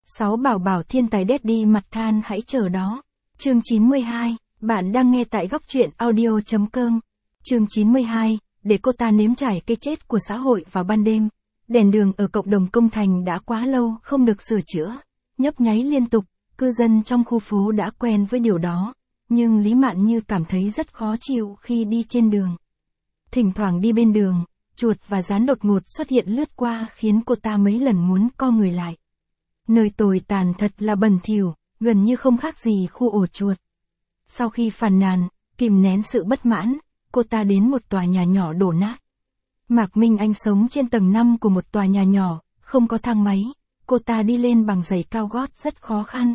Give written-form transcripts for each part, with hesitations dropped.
6 bảo bảo thiên tài daddy mặt than hãy chờ đó. Chương 92, bạn đang nghe tại góc truyện audio.com. Chương 92, để cô ta nếm trải cái chết của xã hội vào ban đêm. Đèn đường ở cộng đồng công thành đã quá lâu không được sửa chữa, nhấp nháy liên tục, cư dân trong khu phố đã quen với điều đó. Nhưng Lý Mạn Như cảm thấy rất khó chịu khi đi trên đường. Thỉnh thoảng đi bên đường, chuột và gián đột ngột xuất hiện lướt qua khiến cô ta mấy lần muốn co người lại. Nơi tồi tàn thật là bẩn thỉu, gần như không khác gì khu ổ chuột. Sau khi phàn nàn, kìm nén sự bất mãn, cô ta đến một tòa nhà nhỏ đổ nát. Mạc Minh Anh sống trên tầng 5 của một tòa nhà nhỏ, không có thang máy, cô ta đi lên bằng giày cao gót rất khó khăn.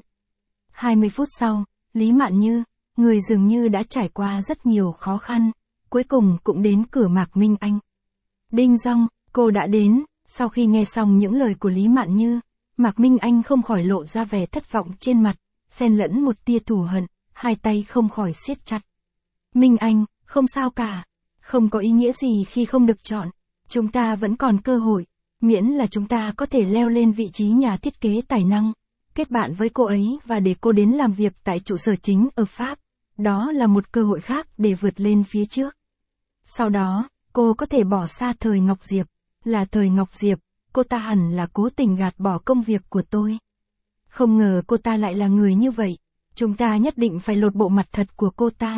20 phút sau, Lý Mạn Như, người dường như đã trải qua rất nhiều khó khăn, cuối cùng cũng đến cửa Mạc Minh Anh. Đinh dong, cô đã đến. Sau khi nghe xong những lời của Lý Mạn Như, Mạc Minh Anh không khỏi lộ ra vẻ thất vọng trên mặt, xen lẫn một tia thù hận, hai tay không khỏi siết chặt. Minh Anh, không sao cả, không có ý nghĩa gì khi không được chọn, chúng ta vẫn còn cơ hội, miễn là chúng ta có thể leo lên vị trí nhà thiết kế tài năng, kết bạn với cô ấy và để cô đến làm việc tại trụ sở chính ở Pháp, đó là một cơ hội khác để vượt lên phía trước. Sau đó, cô có thể bỏ xa Thời Ngọc Diệp, là Thời Ngọc Diệp, cô ta hẳn là cố tình gạt bỏ công việc của tôi. Không ngờ cô ta lại là người như vậy, chúng ta nhất định phải lột bộ mặt thật của cô ta.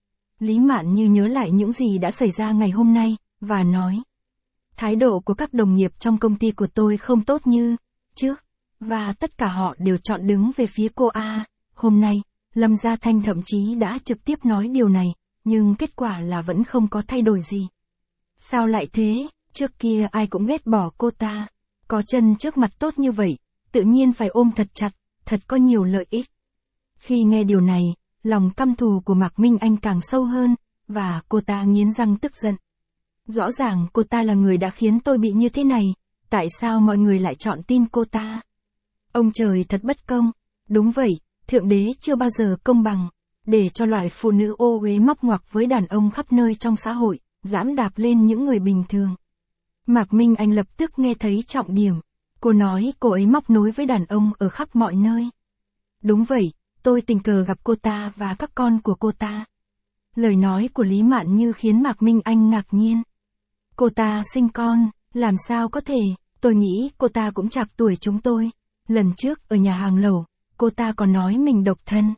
Lý Mạn Như nhớ lại những gì đã xảy ra ngày hôm nay, và nói. Thái độ của các đồng nghiệp trong công ty của tôi không tốt như trước, và tất cả họ đều chọn đứng về phía cô A. Hôm nay, Lâm Gia Thanh thậm chí đã trực tiếp nói điều này, nhưng kết quả là vẫn không có thay đổi gì. Sao lại thế, trước kia ai cũng ghét bỏ cô ta, có chân trước mặt tốt như vậy, tự nhiên phải ôm thật chặt, thật có nhiều lợi ích. Khi nghe điều này, lòng căm thù của Mạc Minh Anh càng sâu hơn, và cô ta nghiến răng tức giận. Rõ ràng cô ta là người đã khiến tôi bị như thế này, tại sao mọi người lại chọn tin cô ta? Ông trời thật bất công, đúng vậy, Thượng Đế chưa bao giờ công bằng, để cho loại phụ nữ ô uế móc ngoặc với đàn ông khắp nơi trong xã hội, giẫm đạp lên những người bình thường. Mạc Minh Anh lập tức nghe thấy trọng điểm, cô nói cô ấy móc nối với đàn ông ở khắp mọi nơi. Đúng vậy, tôi tình cờ gặp cô ta và các con của cô ta. Lời nói của Lý Mạn Như khiến Mạc Minh Anh ngạc nhiên. Cô ta sinh con, làm sao có thể, tôi nghĩ cô ta cũng chạc tuổi chúng tôi. Lần trước ở nhà hàng lẩu, cô ta còn nói mình độc thân.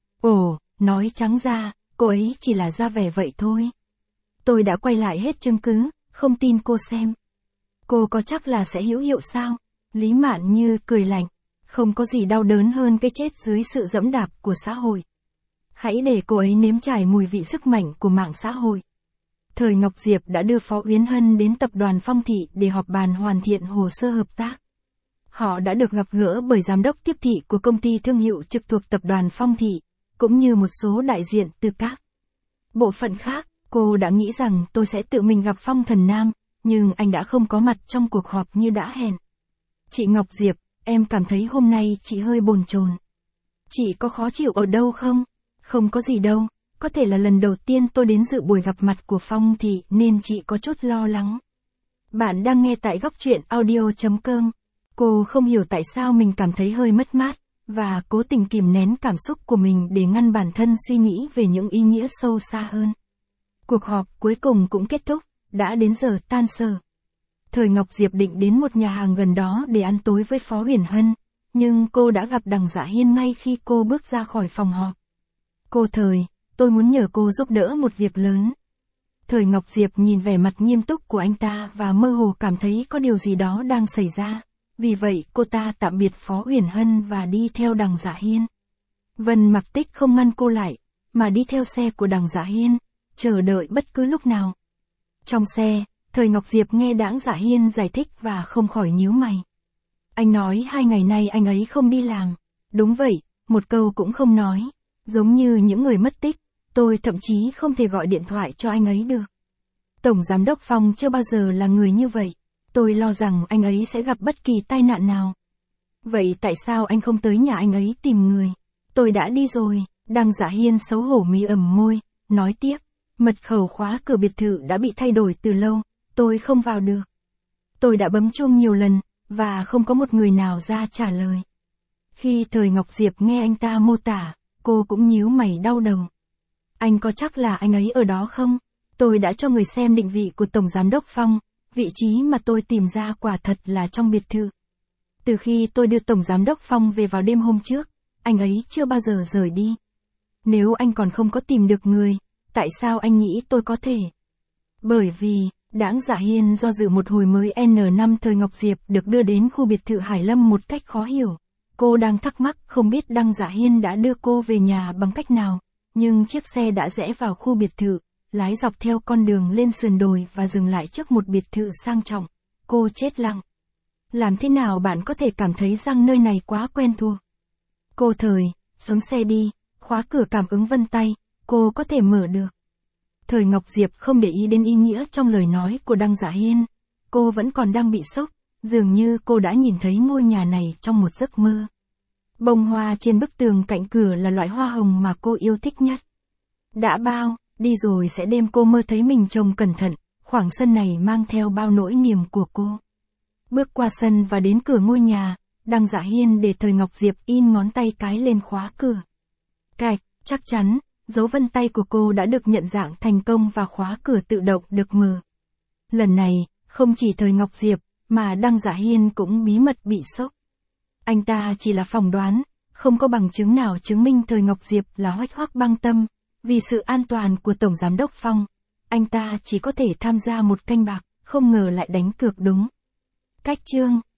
Ồ, nói trắng ra, cô ấy chỉ là ra vẻ vậy thôi. Tôi đã quay lại hết chứng cứ, không tin cô xem. Cô có chắc là sẽ hữu hiệu sao? Lý Mạn Như cười lạnh. Không có gì đau đớn hơn cái chết dưới sự giẫm đạp của xã hội. Hãy để cô ấy nếm trải mùi vị sức mạnh của mạng xã hội. Thời Ngọc Diệp đã đưa Phó Uyên Hân đến tập đoàn Phong Thị để họp bàn hoàn thiện hồ sơ hợp tác. Họ đã được gặp gỡ bởi giám đốc tiếp thị của công ty thương hiệu trực thuộc tập đoàn Phong Thị, cũng như một số đại diện từ các bộ phận khác. Cô đã nghĩ rằng tôi sẽ tự mình gặp Phong Thần Nam, nhưng anh đã không có mặt trong cuộc họp như đã hẹn. Chị Ngọc Diệp, em cảm thấy hôm nay chị hơi bồn chồn. Chị có khó chịu ở đâu không? Không có gì đâu, có thể là lần đầu tiên tôi đến dự buổi gặp mặt của Phong Thị nên chị có chút lo lắng. Bạn đang nghe tại góc truyện audio.com. Cô không hiểu tại sao mình cảm thấy hơi mất mát, và cố tình kìm nén cảm xúc của mình để ngăn bản thân suy nghĩ về những ý nghĩa sâu xa hơn. Cuộc họp cuối cùng cũng kết thúc, đã đến giờ tan sở. Thời Ngọc Diệp định đến một nhà hàng gần đó để ăn tối với Phó Uyển Hân, nhưng cô đã gặp Đằng Dạ Hiên ngay khi cô bước ra khỏi phòng họp. Cô Thời, tôi muốn nhờ cô giúp đỡ một việc lớn. Thời Ngọc Diệp nhìn vẻ mặt nghiêm túc của anh ta và mơ hồ cảm thấy có điều gì đó đang xảy ra, vì vậy cô ta tạm biệt Phó Uyển Hân và đi theo Đằng Dạ Hiên. Vân Mặc Tích không ngăn cô lại, mà đi theo xe của Đằng Dạ Hiên, chờ đợi bất cứ lúc nào. Trong xe, Thời Ngọc Diệp nghe Đằng Dạ Hiên giải thích và không khỏi nhíu mày. Anh nói 2 ngày nay anh ấy không đi làm. Đúng vậy, một câu cũng không nói. Giống như những người mất tích, tôi thậm chí không thể gọi điện thoại cho anh ấy được. Tổng Giám đốc Phong chưa bao giờ là người như vậy. Tôi lo rằng anh ấy sẽ gặp bất kỳ tai nạn nào. Vậy tại sao anh không tới nhà anh ấy tìm người? Tôi đã đi rồi. Đằng Dạ Hiên xấu hổ mí ẩm môi, nói tiếp. Mật khẩu khóa cửa biệt thự đã bị thay đổi từ lâu, tôi không vào được. Tôi đã bấm chuông nhiều lần, và không có một người nào ra trả lời. Khi Thời Ngọc Diệp nghe anh ta mô tả, cô cũng nhíu mày đau đầu. Anh có chắc là anh ấy ở đó không? Tôi đã cho người xem định vị của Tổng Giám đốc Phong, vị trí mà tôi tìm ra quả thật là trong biệt thự. Từ khi tôi đưa Tổng Giám đốc Phong về vào đêm hôm trước, anh ấy chưa bao giờ rời đi. Nếu anh còn không có tìm được người, tại sao anh nghĩ tôi có thể? Bởi vì, Đãng Dạ Hiên do dự một hồi mới N5 Thời Ngọc Diệp được đưa đến khu biệt thự Hải Lâm một cách khó hiểu. Cô đang thắc mắc không biết Đăng Dạ Hiên đã đưa cô về nhà bằng cách nào, nhưng chiếc xe đã rẽ vào khu biệt thự, lái dọc theo con đường lên sườn đồi và dừng lại trước một biệt thự sang trọng. Cô chết lặng. Làm thế nào bạn có thể cảm thấy rằng nơi này quá quen thuộc? Cô Thời, xuống xe đi, khóa cửa cảm ứng vân tay, cô có thể mở được. Thời Ngọc Diệp không để ý đến ý nghĩa trong lời nói của Đăng Dạ Hiên. Cô vẫn còn đang bị sốc, dường như cô đã nhìn thấy ngôi nhà này trong một giấc mơ. Bông hoa trên bức tường cạnh cửa là loại hoa hồng mà cô yêu thích nhất. Đã bao, đi rồi sẽ đêm cô mơ thấy mình trông cẩn thận, khoảng sân này mang theo bao nỗi niềm của cô. Bước qua sân và đến cửa ngôi nhà, Đăng Dạ Hiên để Thời Ngọc Diệp in ngón tay cái lên khóa cửa. Cạch, chắc chắn, dấu vân tay của cô đã được nhận dạng thành công và khóa cửa tự động được mở. Lần này, không chỉ Thời Ngọc Diệp, mà Đăng Dạ Hiên cũng bí mật bị sốc. Anh ta chỉ là phỏng đoán, không có bằng chứng nào chứng minh Thời Ngọc Diệp là Hoắc Hoắc Băng Tâm. Vì sự an toàn của Tổng Giám đốc Phong, anh ta chỉ có thể tham gia một canh bạc, không ngờ lại đánh cược đúng. Cách chương